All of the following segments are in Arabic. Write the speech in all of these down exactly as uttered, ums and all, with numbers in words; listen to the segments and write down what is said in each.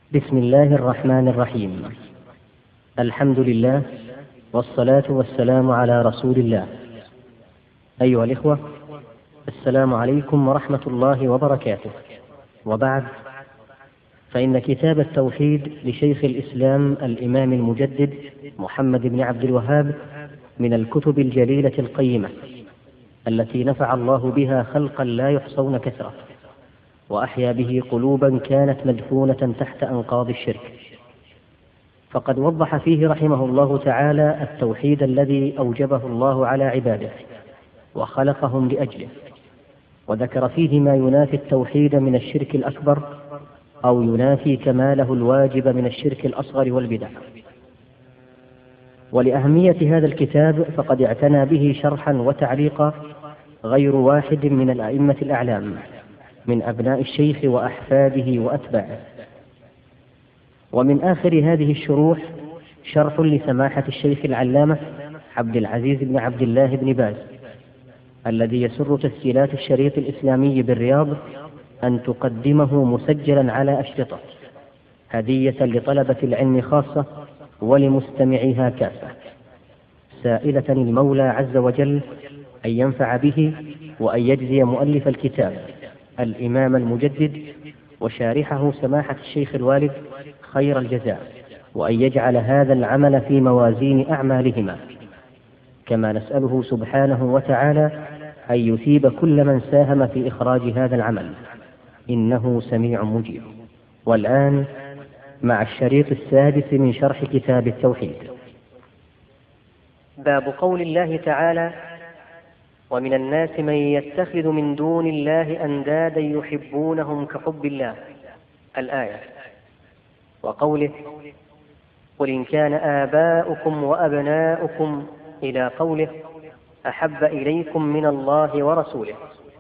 بسم الله الرحمن الرحيم. الحمد لله والصلاة والسلام على رسول الله. أيها الإخوة، السلام عليكم ورحمة الله وبركاته. وبعد، فإن كتاب التوحيد لشيخ الإسلام الإمام المجدد محمد بن عبد الوهاب من الكتب الجليلة القيمة التي نفع الله بها خلقا لا يحصون كثرة، وأحيا به قلوبا كانت مدفونة تحت أنقاض الشرك. فقد وضح فيه رحمه الله تعالى التوحيد الذي أوجبه الله على عباده وخلقهم لأجله، وذكر فيه ما ينافي التوحيد من الشرك الأكبر أو ينافي كماله الواجب من الشرك الأصغر والبدع. ولأهمية هذا الكتاب فقد اعتنى به شرحا وتعليقا غير واحد من الأئمة الأعلام من أبناء الشيخ وأحفاده وأتباعه. ومن آخر هذه الشروح شرح لسماحة الشيخ العلامة عبد العزيز بن عبد الله بن باز، الذي يسر تسجيلات الشريط الإسلامي بالرياض أن تقدمه مسجلا على أشرطة هدية لطلبة العلم خاصة ولمستمعيها كافة، سائلة المولى عز وجل أن ينفع به وأن يجزي مؤلف الكتاب الإمام المجدد وشارحه سماحة الشيخ الوالد خير الجزاء، وأن يجعل هذا العمل في موازين أعمالهما، كما نسأله سبحانه وتعالى أن يثيب كل من ساهم في إخراج هذا العمل، إنه سميع مجيب. والآن مع الشريط السادس من شرح كتاب التوحيد. باب قول الله تعالى: ومن الناس من يتخذ من دون الله أندادا يحبونهم كحب الله، الآية. وقوله: قل إن كان آباؤكم وأبناؤكم، إلى قوله: أحب إليكم من الله ورسوله.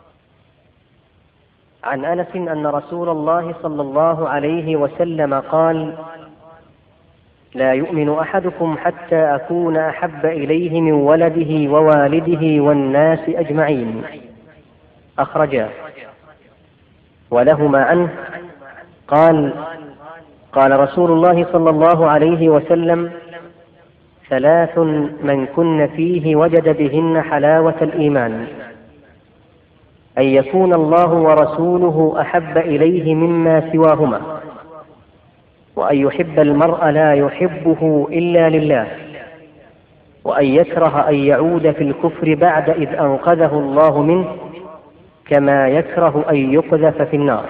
عن أنس أن رسول الله صلى الله عليه وسلم قال: لا يؤمن أحدكم حتى أكون أحب إليه من ولده ووالده والناس أجمعين، أخرجاه. ولهما عنه قال: قال رسول الله صلى الله عليه وسلم: ثلاث من كن فيه وجد بهن حلاوة الإيمان: أن يكون الله ورسوله أحب إليه مما سواهما، وأن يحب المرء لا يحبه إلا لله، وأن يكره أن يعود في الكفر بعد إذ أنقذه الله منه، كما يكره أن يقذف في النار.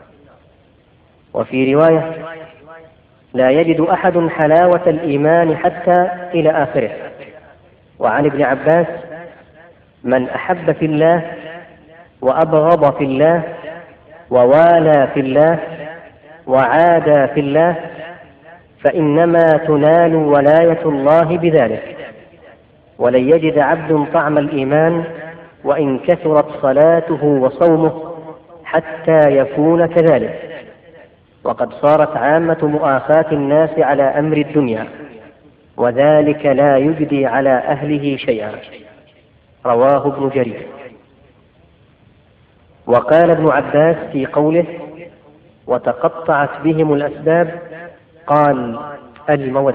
وفي رواية: لا يجد أحد حلاوة الإيمان حتى إلى آخره. وعن ابن عباس: من أحب في الله وأبغض في الله ووالى في الله وعادى في الله فإنما تنال ولاية الله بذلك، ولن يجد عبد طعم الإيمان وإن كثرت صلاته وصومه حتى يكون كذلك. وقد صارت عامة مؤاخاة الناس على أمر الدنيا، وذلك لا يجدي على أهله شيئا. رواه ابن جرير. وقال ابن عباس في قوله: وتقطعت بهم الأسباب، قال: المودة.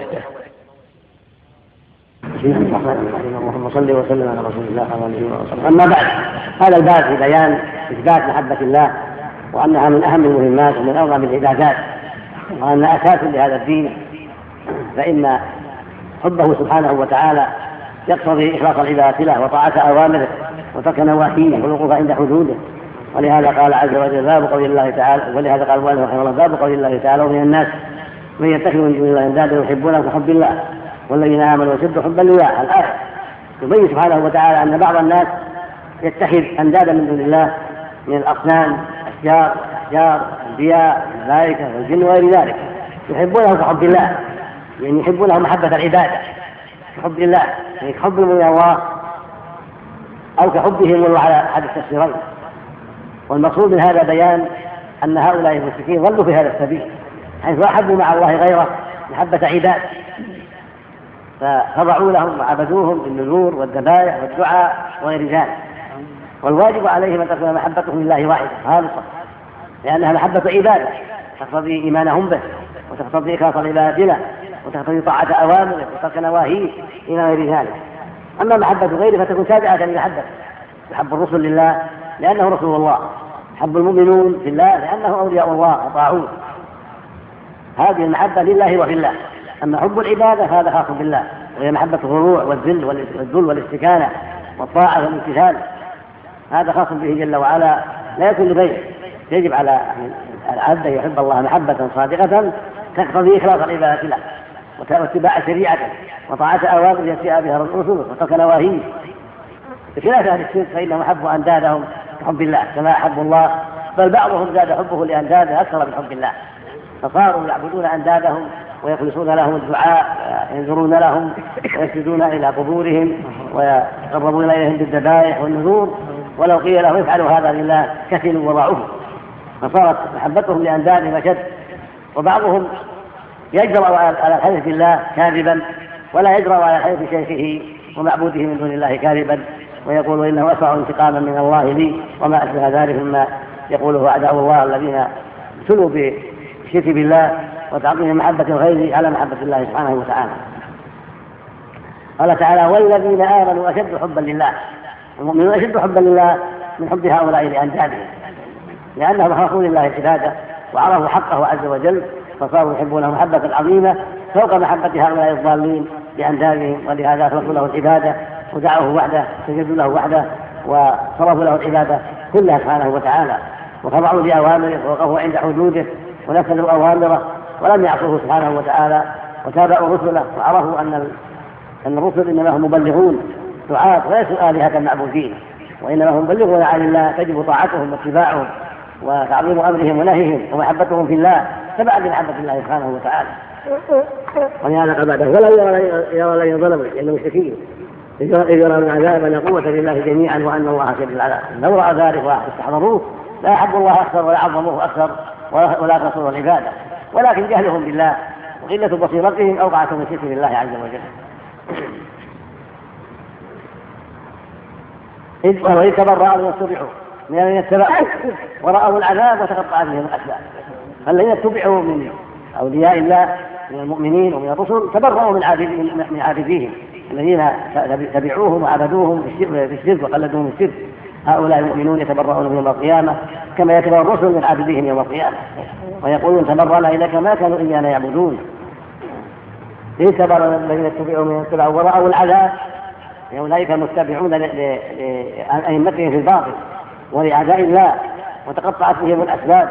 اللهم صل وسلم على رسول الله صلى الله عليه وسلم. أما بعد، هذا الباب في بيان إثبات محبة الله، وأنها من أهم المهمات ومن أعظم العبادات، وأنها أساس لهذا الدين، فإن حبه سبحانه وتعالى يقتضي إخلاص العبادة له وطاعة أوامره وترك نواهيه والوقوف عند حدوده. ولهذا قال عز وجل: باب قول الله تعالى، ولهذا قال المؤلف رحمه الله: باب قول الله تعالى: ومن الناس من يتخذ من دون الله أندادا يحبونهم كحب الله والذين آمنوا أشد حبا لله. الآية يبين سبحانه وتعالى أن بعض الناس يتخذ أندادا من دون الله من الأصنام، أشجار والأحجار والأنبياء والملائكة والجن وغير ذلك، يحبونه كحب الله، يعني يحبونه محبة العبادة كحب الله، يعني كحب من الله أو كحبهم الله على أحد التفسيرين. والمقصود من هذا بيان أن هؤلاء المشركين ظلوا في هذا السبيل، حيث أحبوا مع الله غيره محبة عباد، فخضعوا لهم وعبدوهم بالنذور والذبائح والدعاء وغير ذلك. والواجب عليهم أن تكون محبتهم لله واحدة خالصة، لأنها محبة عبادة تقتضي إيمانهم به وتقتضي إخلاص العبادة له، وتقتضي طاعة أوامره وترك نواهيه إلى غير ذلك. أما محبة غيره فتكون تابعة لمحبة، يحب الرسل لله لأنه رسول الله، يحب المؤمنون في الله لأنه أولياء الله وطاعون، هذه المحبة لله وفي الله. أما حب العبادة هذا خاص بالله، وهي محبة الخضوع والذل والذل والاستكانة والطاعة والامتثال، هذا خاص به جل وعلا لا يكون لغيره. يجب على العبد أن يحب الله محبة صادقة تقتضي إخلاص العبادة له واتباع شريعته وطاعة أوامره يأتي بها الرسل وترك نواهيه، بخلاف أهل الشرك فإنهم حبوا أندادهم كحب الله كما أحب الله، بل بعضهم زاد حبه لأنداده أكثر من حب الله، فصاروا يعبدون أندادهم ويخلصون لهم الدعاء، ينذرون لهم ويسجدون إلى قبورهم ويقربون إليهم بالذبائح والنذور، ولو قيل لهم افعلوا هذا لله كسلوا وضعوه، فصارت محبتهم لأندادهم أشد. وبعضهم يجرأ على الحلف بالله كاذبا ولا يجرأ على حلف شيخه ومعبوده من دون الله كاذبا، ويقول إنه أسرع انتقاما من الله لي وما أشبه ذلك مما يقوله أعداء الله الذين ابتلوا بالشرك بالله وتعظيم محبة الغير على محبة الله سبحانه وتعالى. قال تعالى: والذين آمنوا أشد حبا لله. المؤمنون أشد حبا لله من حب هؤلاء لأندادهم، لأنهم أخلصوا لله العبادة وعرفوا حقه عز وجل، فصاروا يحبونه محبة عظيمة فوق محبة هؤلاء الضالين لأندادهم، ولهذا أخلصوا له العبادة ودعوه وحده، سجدوا له وحده وصرفوا له العبادة كلها سبحانه وتعالى، وخضعوا لأوامره ووقفوا عند حدوده ونفذوا أوامره ولم يعصوه سبحانه وتعالى، وتابعوا رسله وعرفوا أن أن الرسل إنما هم مبلغون دعاة وليسوا آلهة معبودين، وإنما هم مبلغون عن الله، تجب طاعتهم واتباعهم وتعظيم أمرهم ونهيهم ومحبتهم في الله تبعا لمحبة الله سبحانه وتعالى. ولهذا قال بعده: ولا يرى الذين ظلموا لأنه مشركين إذ يرون العذاب أن قوة لله جميعا وأن الله شديد العذاب، لو رأى ذلك واستحضروه لا يحب الله أكثر ولا عظموه أكثر ولا تنصروا العبادة، ولكن جهلهم بالله وقلة بصيرتهم أوقعتهم من شرك بالله عز وجل. وإذ تبرأوا واتبعوا من الذين اتبعوا ورأوا العذاب وتقطعت بهم الأسباب. الذين اتبعوا من أولياء الله من المؤمنين ومن الرسل تبرأوا من من عابديهم الذين تبعوهم وعبدوهم في الشرك وقلدوهم في الشرك، هؤلاء المؤمنون يتبرؤون من يوم القيامة كما يتبرأ الرسل من عابديهم يوم القيامة، ويقولون: تبرأنا إليك ما كانوا إيانا يعبدون. إذ تبرأ الذين اتبعوا من اتبعوا ورأوا العذاب، أولئك المتبعون لأئمتهم في الباطل ولأعداء الله وتقطعت بهم الأسباب،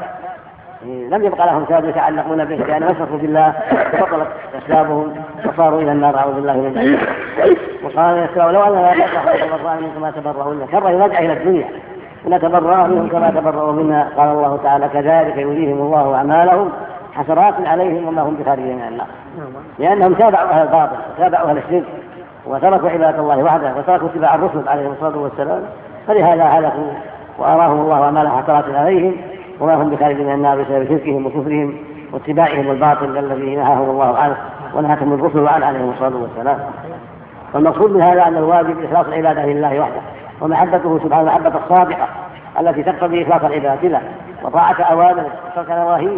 لم يبقى لهم سبب يتعلقون به لأن أشركوا بالله فبطلت أسبابهم وصاروا إلى النار أعوذ بالله من ذلك. وقال يسرع: لو أننا تبرأ منهم كما تبرؤوا منا، كره يرجع إلى الدنيا، ونتبرأ منهم كما تبرؤوا منا. قال الله تعالى: كذلك يريهم الله أعمالهم حسرات عليهم وما هم بخارجين من النار، لأنهم تابعوا أهل الباطل وتابعوا أهل الشرك وتركوا عبادة الله وحده وتركوا اتباع الرسل عليهم الصلاة والسلام، فلهذا هلكوا وأراهم الله أعمالهم حسرات عليهم وما هم بخارجين من النار بسبب شركهم وكفرهم واتباعهم الباطل الذي نهاهم الله عنه ونهاهم الرسل عنه عليهم الصلاة والسلام. والمقصود من هذا أن الواجب إخلاص العبادة لله وحده، ومحبته سبحانه المحبة الصادقة التي تقتضي إخلاص العبادة له وطاعة أوامره وترك نواهيه،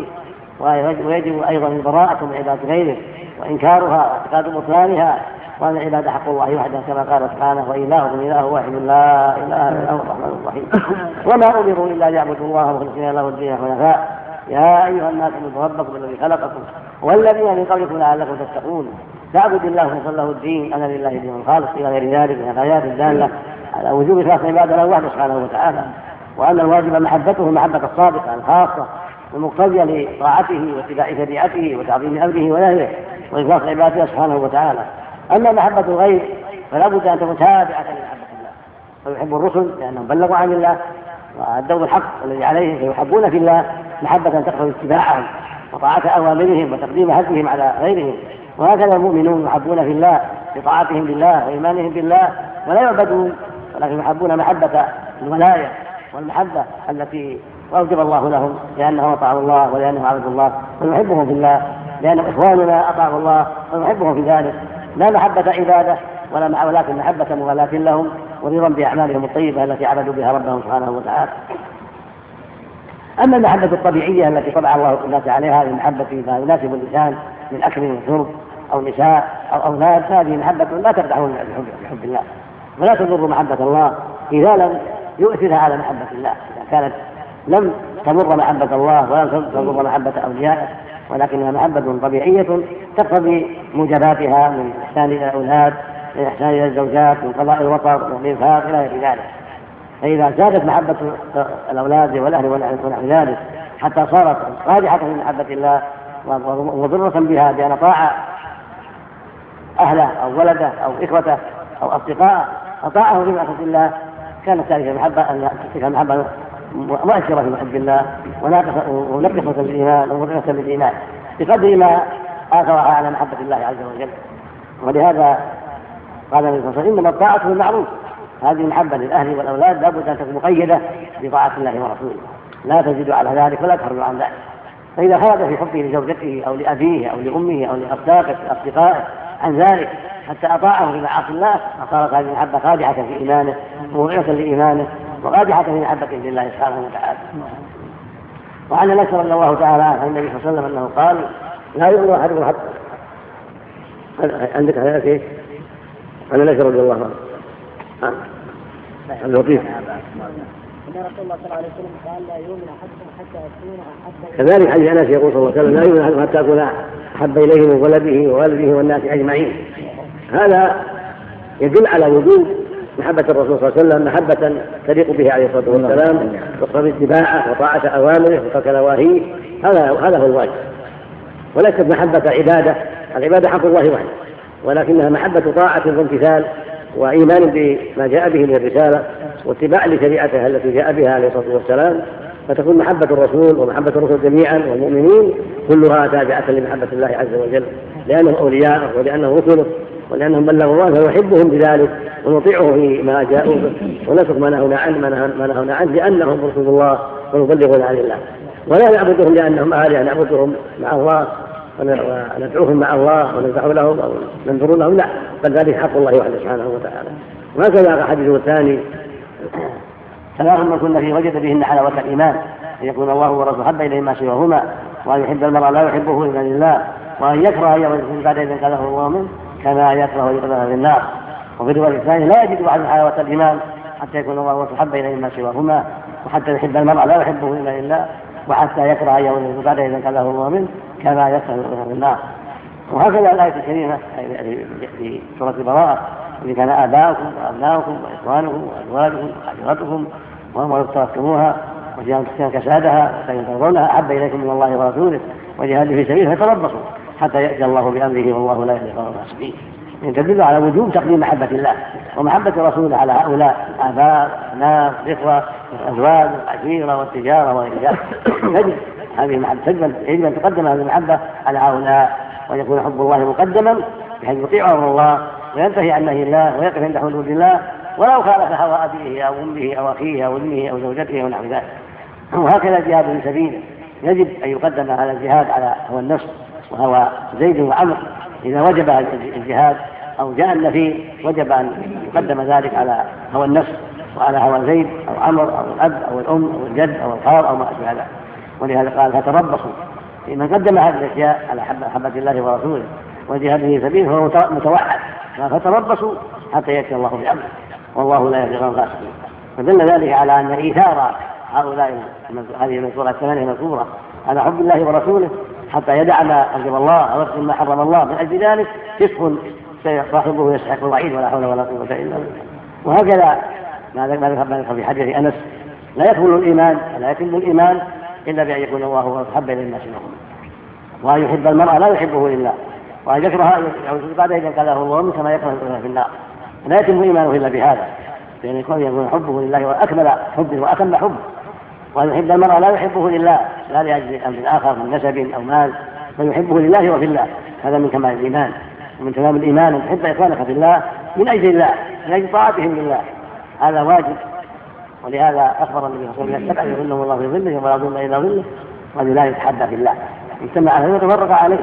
ويجب أيضا البراءة من عبادة غيره وإنكارها واعتقاد بطلانها، وأن العبادة حق الله وحده كما قال سبحانه: وإلهكم إله واحد لا إله إلا هو الرحمن الرحيم. وما أمروا إلا ليعبدوا الله مخلصين له الدين حنفاء، يا أيها الناس اعبدوا ربكم الذي خلقكم والذين من قبلكم لعلكم تتقون. فاعبد الله مخلصا له الدين، أنا لله دين خالص، إلى غير ذلك من الآيات الدالة على وجوب إخلاص العبادة له وحده سبحانه وتعالى، وأن الواجب محبته المحبة الصادقة الخاصة المقتضية لطاعته واتباع شريعته وتعظيم أمره ونهيه وإخلاص عبادته سبحانه وتعالى. أما محبة الغير فلا بد أن تكون تابعة لمحبة الله، فيحب الرسل لأنهم بلغوا عن الله وأدوا الحق الذي عليهم، فيحبون في الله محبة تقتضي اتباعهم وطاعة أوامرهم وتقديم هديهم على غيرهم. وهكذا المؤمنون يحبون في الله بطاعتهم بالله وإيمانهم بالله ولا يعبدون، ولكن يحبون محبة الولاية والمحبة التي أوجب الله لهم لأنهم أطاعوا الله ولأنهم عبدوا الله، ونحبهم في الله لأنهم إخواننا أطاعوا الله ونحبهم في ذلك، لا محبة عبادة ولا مع ولكن محبة موالاة لهم ورضا بأعمالهم الطيبة التي عبدوا بها ربهم سبحانه وتعالى. أما المحبة الطبيعية التي طبع الله الناس عليها من محبة ما يناسب الإنسان من أكل وشرب أو نساء أو أولاد، هذه محبة لا تقدح بحب الله، ولا تضر محبة الله إذا لم يؤثرها على محبة الله، إذا كانت لم تضر محبة الله ولا تضر محبة أوليائه، ولكنها محبة طبيعية تقتضي موجباتها من إحسان إلى الأولاد، من إحسان إلى الزوجات، من قضاء الوطر، من الإنفاق إلى غير ذلك. فإذا زادت محبة الأولاد والأهل ونحو ذلك حتى صارت راجحة من محبة الله ومضرة بها بأن طاع أهله أو ولده أو إخوته أو أصدقائه أطاعه في معصية الله، كانت هذه المحبة أن تلك المحبة مؤثرة في محب الله ونقصة الإيمان ومضرة بالإيمان بقدر ما آثرها على محبة الله عز وجل. ولهذا قال النبي صلى الله عليه وسلم: إنما الطاعة بالمعروف. هذه المحبة للأهل والأولاد لابد أن تكون مقيدة بطاعة الله ورسوله، لا تزيد على ذلك ولا تخرج عن ذلك. فإذا خرج في حبه لزوجته أو لأبيه أو لأمه أو لأصدقائه عن ذلك حتى أطاعه في معاصي الله، فصارت هذه المحبة خادعة في إيمانه وموضعة لإيمانه وخادعة في محبة لله سبحانه وتعالى. وعن أنس رضي الله تعالى عنه عن النبي صلى الله عليه وسلم أنه قال: لا يؤمن أحدكم حتى عندك هذا كيف؟ عن أنس رضي الله عنه اللطيف رسول الله صلى الله عليه وسلم قال: لا يؤمن أحدكم حتى أكون أحب. كذلك حديث أنس يقول صلى الله عليه وسلم: لا يؤمن أحدكم حتى أكون أحب إليه من ولده ووالده والناس أجمعين. هذا يدل على وجود محبة الرسول صلى الله عليه وسلم محبة تليق به عليه الصلاة والسلام، تقتضي اتباعه وطاعة أوامره وترك نواهيه. هذا هذا هو الواجب، وليست محبة عبادة. العبادة حق الله وحده، ولكنها محبة طاعة وامتثال وإيمان بما جاء به من الرسالة واتباع لشريعتها التي جاء بها عليه الصلاة والسلام، فتكون محبة الرسول ومحبة الرسل جميعا والمؤمنين كلها تابعة لمحبة الله عز وجل، لأنهم أولياءه ولأنهم رسله ولأنهم بلغوا الله فنحبهم بذلك ونطيعه فيما جاءوا به ونترك ما نهونا عنه ما نهونا عنه لأنهم رسول الله ونبلغون عن الله. ولا نعبدهم لأنهم آلهة نعبدهم مع الله وندعوهم مع الله ونذبح لهم أو ننذر لهم، لا، بل ذلك حق الله وحده سبحانه وتعالى. وهكذا حديثه الثاني: ثلاث من كن فيه وجد بهن حلاوة الإيمان: أن يكون الله ورسوله أحب إليه ما سواهما، وأن يحب المرء لا يحبه إلا لله، وأن يكره أن يكون بعد إذا قاله الله منه كما يكره أن يقذف في النار. وفي الرواية الثانية: لا يجد أحد حلاوة الإيمان حتى يكون الله ورسوله أحب إليه ما سواهما، وحتى يحب المرء لا يحبه إلا لله، وحتى يكره أن يكون بعد إذا قاله الله منه كما يكره أن يقذف في النار. وهكذا الآية الكريمة في سورة البراءة: إذا كان آباؤكم وأبناؤكم وإخوانكم وأزواجكم وعشيرتكم وأموال اقترفتموها وتجارة كسادها وتنظرونها أحب إليكم من الله ورسوله وجهاد في سبيله فتربصوا حتى يأتي الله بأمره والله لا يهدي القوم الفاسقين. تدل على وجوب تقديم محبة الله ومحبة رسوله على هؤلاء آباء أبناء إخوة الأزواج والعشيرة والتجارة وغير ذلك. يجب هذه المحبة يجب أن تقدم هذه المحبة على هؤلاء، وأن يكون حب الله مقدما بحيث يطيع أمر الله وينتهي عن نهي الله ويقف عند حدود الله ولو خالف هوى أبيه أو أمه أو أخيه أو ابنه أو زوجته ونحو ذلك. وهكذا الجهاد في سبيله يجب أن يقدم هذا الجهاد على هوى النفس وهوى زيد وعمر. إذا وجب الجهاد أو جاء النفي وجب أن يقدم ذلك على هوى النفس وعلى هوى زيد أو عمر أو الأب أو الأم أو الجد أو الخال أو ما أشبه ذلك. ولهذا قال: فتربصوا. من قدم هذه الأشياء على محبة الله ورسوله وجهاد في سبيله فهو متوحد، فتربصوا حتى يأتي الله بأمره والله لا يهدي القوم الفاسقين. فدل ذلك على أن إيثار هؤلاء هذه المذكورة الثمانية المذكورة على حب الله ورسوله حتى يدع ما أوجب الله ويترك ما حرم الله، من أجل ذلك فسق صاحبه يستحق الوعيد ولا حول ولا قوة إلا بالله. وهكذا ما ذكر في حديث أنس: لا يكمل الإيمان ولا يتم الإيمان إلا بأن يكون الله أحب إلى الناس منهم، وأن يحب المرء لا يحبه لله، وأن يكره بعد إذا قاله الله كما يكره في النار. لا يتم إيمانه إلا بهذا، لأن يكون حبه لله وأكمل حبه وأتم حبه. وأن يحب المرء لا يحبه لله لا لأجل أمر آخر من نسب أو مال، بل يحبه لله وفي الله. هذا من كمال الإيمان ومن تمام الإيمان أن تحب إخوانك في الله من أجل الله من أجل طاعتهم لله، هذا واجب. ولهذا أخبر النبي صلى الله عليه وسلم: السبع يظلهم الله في ظله ولا ظل إلا ظله، وأن لا يتحدى في الله اجتمع عليه وتفرق عليه.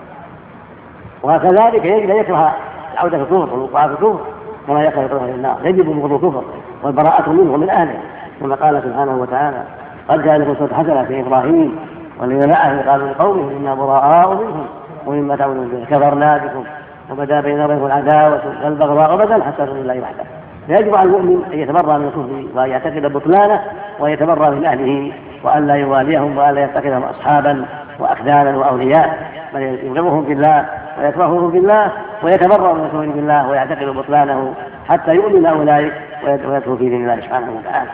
وكذلك يجب أن يكره العودة في الكفر والوقوع في الكفر كما يكره يطرح في النار. يجب بغض الكفر والبراءة منه ومن أهله، كما قال سبحانه وتعالى: قد كانت أسوة حسنة في إبراهيم والذين معه قالوا لقومه إنا براء منكم ومما تعبدون به كفرنا بكم وبدا بيننا وبينكم العداوة والبغضاء أبدا حتى تؤمنوا بالله وحده. فيجب على المؤمن أن يتبرأ من الكفر وأن يعتقد بطلانه ويتبرأ من أهله وأن لا يواليهم وأن لا يتخذهم أصحابا وأخدانا وأولياء، بل يبغضهم في الله ويكرههم في الله ويتبرأ من الكفر بالله ويعتقد بطلانه حتى يؤمن أولئك ويدخل في دين الله سبحانه وتعالى.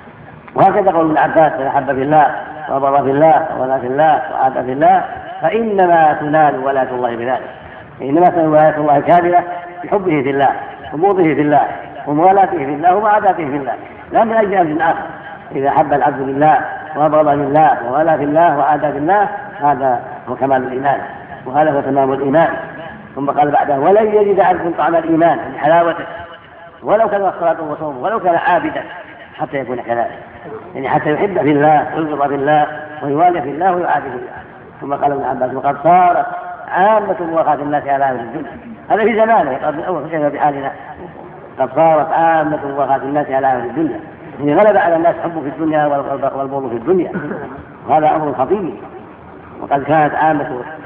وهكذا قول ابن عباس: من أحب في الله وبغض في الله ولا في الله وعاد في الله فإنما تنال ولاية الله بذلك. إنما تنال ولاية الله كاملة بحبه في الله وبغضه في الله وموالاته في الله ومعاداته في الله، لا من أجل أمر آخر. إذا أحب العبد لله وبغض لله ووالى في الله وعادى في الله هذا هو كمال الإيمان وهذا هو تمام الإيمان. ثم قال بعدها: ولن يجد عبد طعم الإيمان من حلاوته ولو كان الصلاة والصوم ولو كان عابدا حتى يكون كذلك، يعني حتى يحب في الله ويبغض في الله ويوالي في الله ويعادي في الله. ثم قال ابن عباس: وقد صارت عامة مواقعة الناس على أهل الدنيا، هذا في زمانه قبل أول كيف بحالنا. قد صارت عامة مواقعة الناس على أهل الدنيا، يعني غلب على الناس حب في الدنيا والبغض في الدنيا، وهذا أمر خطير. وقد كانت عامة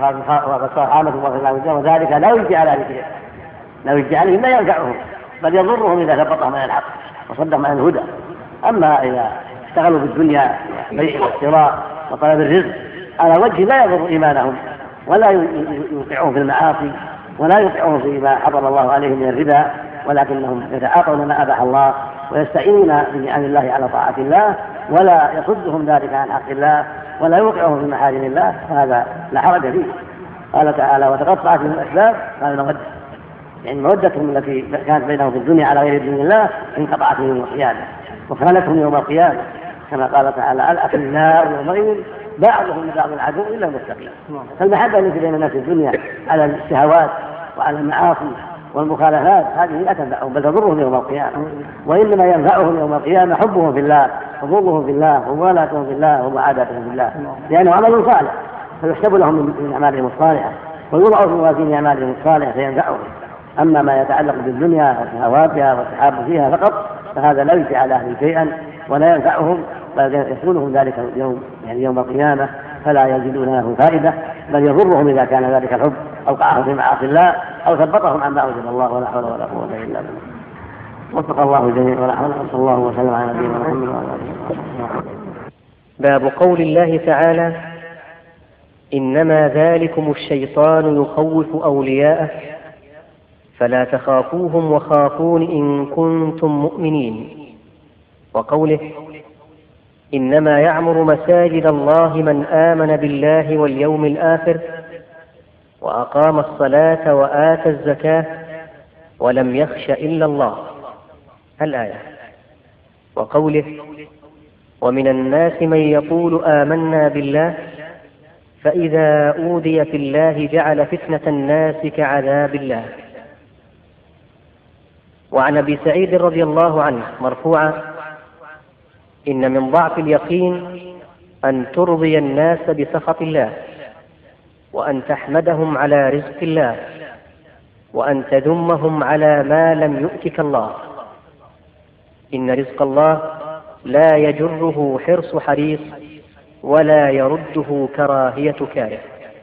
وقد صارت عامة مواقعة الناس على الدنيا، وذلك لا يجي على ذلك، لا يجي عليهم لا ينفعهم بل يضرهم إذا ثبطهم عن الحق وصدهم عن الهدى. أما إذا اشتغلوا في الدنيا بيع والشراء وطلب الرزق على وجه لا يضر إيمانهم ولا يوقعهم في المعاصي ولا يوقعهم فيما حرم الله عليهم من الربا، ولكنهم يتعاطون ما أباح الله ويستعينون بنعم الله على طاعة الله ولا يصدهم ذلك عن حق الله ولا يوقعهم في محارم الله، فهذا لا حرج فيه. قال تعالى: وتقطعت من الأسباب، قال المودة، يعني مودتهم التي كانت بينهم في الدنيا على غير دين الله انقطعت يوم القيامة وخانتهم يوم القيامة، كما قال تعالى: الأخلاء يومئذ بعضهم لبعض العدو إلا المتقين. فالمحبة التي بين الناس في الدنيا على الشهوات وعلى المعاصي والمخالفات هذه لا تنفعهم بل تضرهم يوم القيامة، وإنما ينفعهم يوم القيامة حبهم في الله وبغضهم في الله وموالاتهم في الله ومعاداتهم في الله، لأنه عمل صالح فيحسب لهم من أعمالهم الصالحة ويوضع في موازين أعمالهم الصالحة فينفعهم. أما ما يتعلق بالدنيا وشهواتها والتحاب فيها فقط فهذا لا يجزي على أهل شيئا ولا ينفعهم، بل يكونهم ذلك اليوم يعني يوم القيامة فلا يجدون له فائدة، بل يضرهم إذا كان ذلك الحب أوقعهم في معاصي الله أو ثبطهم عما أوجب الله، ولا حول ولا قوة إلا بالله. وفق الله الجميع ولا حول، صلى الله وسلم على نبينا محمد وعلى آله وصحبه. باب قول الله تعالى: إنما ذلكم الشيطان يخوف أولياءه فلا تخافوهم وخافون إن كنتم مؤمنين. وقوله: إنما يعمر مساجد الله من آمن بالله واليوم الآخر وأقام الصلاة وآتى الزكاة ولم يخش إلا الله، الآية. وقوله: ومن الناس من يقول آمنا بالله فإذا أوذي في الله جعل فتنة الناس كعذاب الله. وعن أبي سعيد رضي الله عنه مرفوعا: إن من ضعف اليقين أن ترضي الناس بسخط الله وأن تحمدهم على رزق الله وأن تذمهم على ما لم يؤتك الله. إن رزق الله لا يجره حرص حريص ولا يرده كراهية كاره.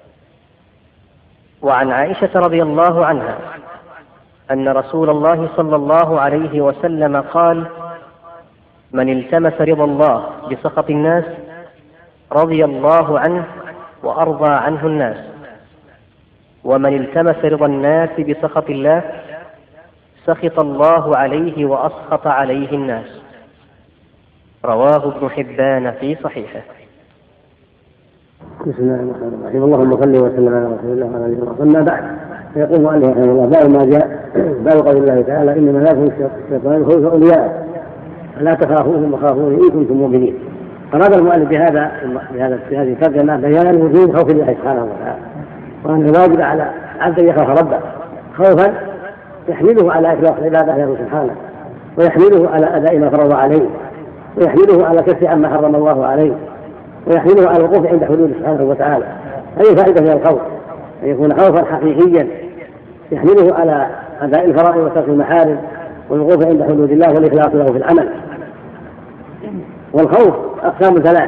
وعن عائشة رضي الله عنها أن رسول الله صلى الله عليه وسلم قال: من التمس رضا الله بسخط الناس رضي الله عنه وأرضى عنه الناس، ومن التمس رضا الناس بسخط الله سخط الله عليه وأسخط عليه الناس. رواه ابن حبان في صحيحه. بسم الله الرحمن الرحيم. اللهم صل وسلم على رسول الله وعلى اله وصحبه. أما بعد، فيقول المؤلف رحمه الله: باب ما جاء باب قول الله تعالى: إنما ذلكم الشيطان يخوف أولياءه فلا تخافوهم وخافوني إن كنتم مؤمنين. أراد المؤلف بهذا بهذا في هذه الترجمة بيان وجوب خوف الله سبحانه وتعالى، وأن الواجب على عبد أن يخاف ربه خوفا يحمله على إخلاص العبادة له سبحانه، ويحمله على أداء ما فرض عليه، ويحمله على كف عما حرم الله عليه، ويحمله على الوقوف عند حدود سبحانه وتعالى. هذه فائدة من الخوف، أن يكون خوفا حقيقيا يحمله على أداء الفرائض وترك المحارم والوقوف عند حدود الله والإخلاص له في العمل. والخوف أقسام ثلاث،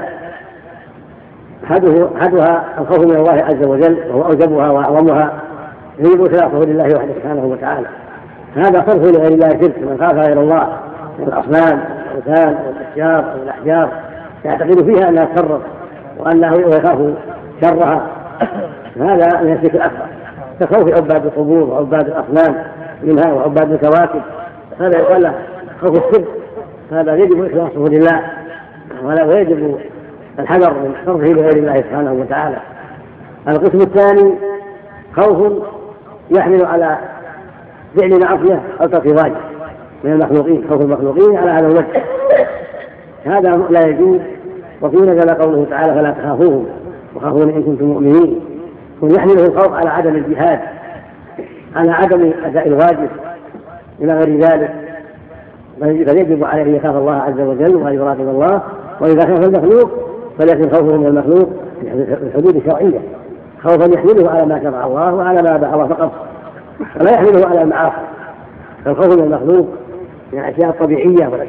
أحدها الخوف من الله عز وجل وهو أوجبها وأعظمها، يجب إخلاصه لله وحده سبحانه وتعالى. هذا صرف لغير الله شرك، من خاف غير الله من الأصنام والأوثان والأشجار والأحجار يعتقد فيها أنها تصرف وأنه يخاف شرها، هذا من الشرك الأكبر، كخوف عباد القبور وعباد الأصنام منها وعباد الكواكب، هذا يقال له خوف الشرك، هذا يجب إخلاصه لله ولا يجب الحذر من صرفه لغير الله سبحانه وتعالى. القسم الثاني خوف يحمل على فعل معصية أو ترك واجب من المخلوقين، خوف المخلوقين على هذا الوجه، هذا لا يجوز. وفي نزل قوله تعالى فلا تخافوهم وخافون إن كنتم مؤمنين، يحمله الخوف على عدم الجهاد، على عدم أداء الواجب إلى غير ذلك، فيجب عليه أن يخاف الله عز وجل وأن يراقب الله، وإذا خاف المخلوق فليكن خوفه من المخلوق في الحدود الشرعية، خوفا يحمله على ما شرع الله وعلى ما أباح الله فقط، ولا يحمله على المعاصي. فالخوف من المخلوق من الأشياء الطبيعية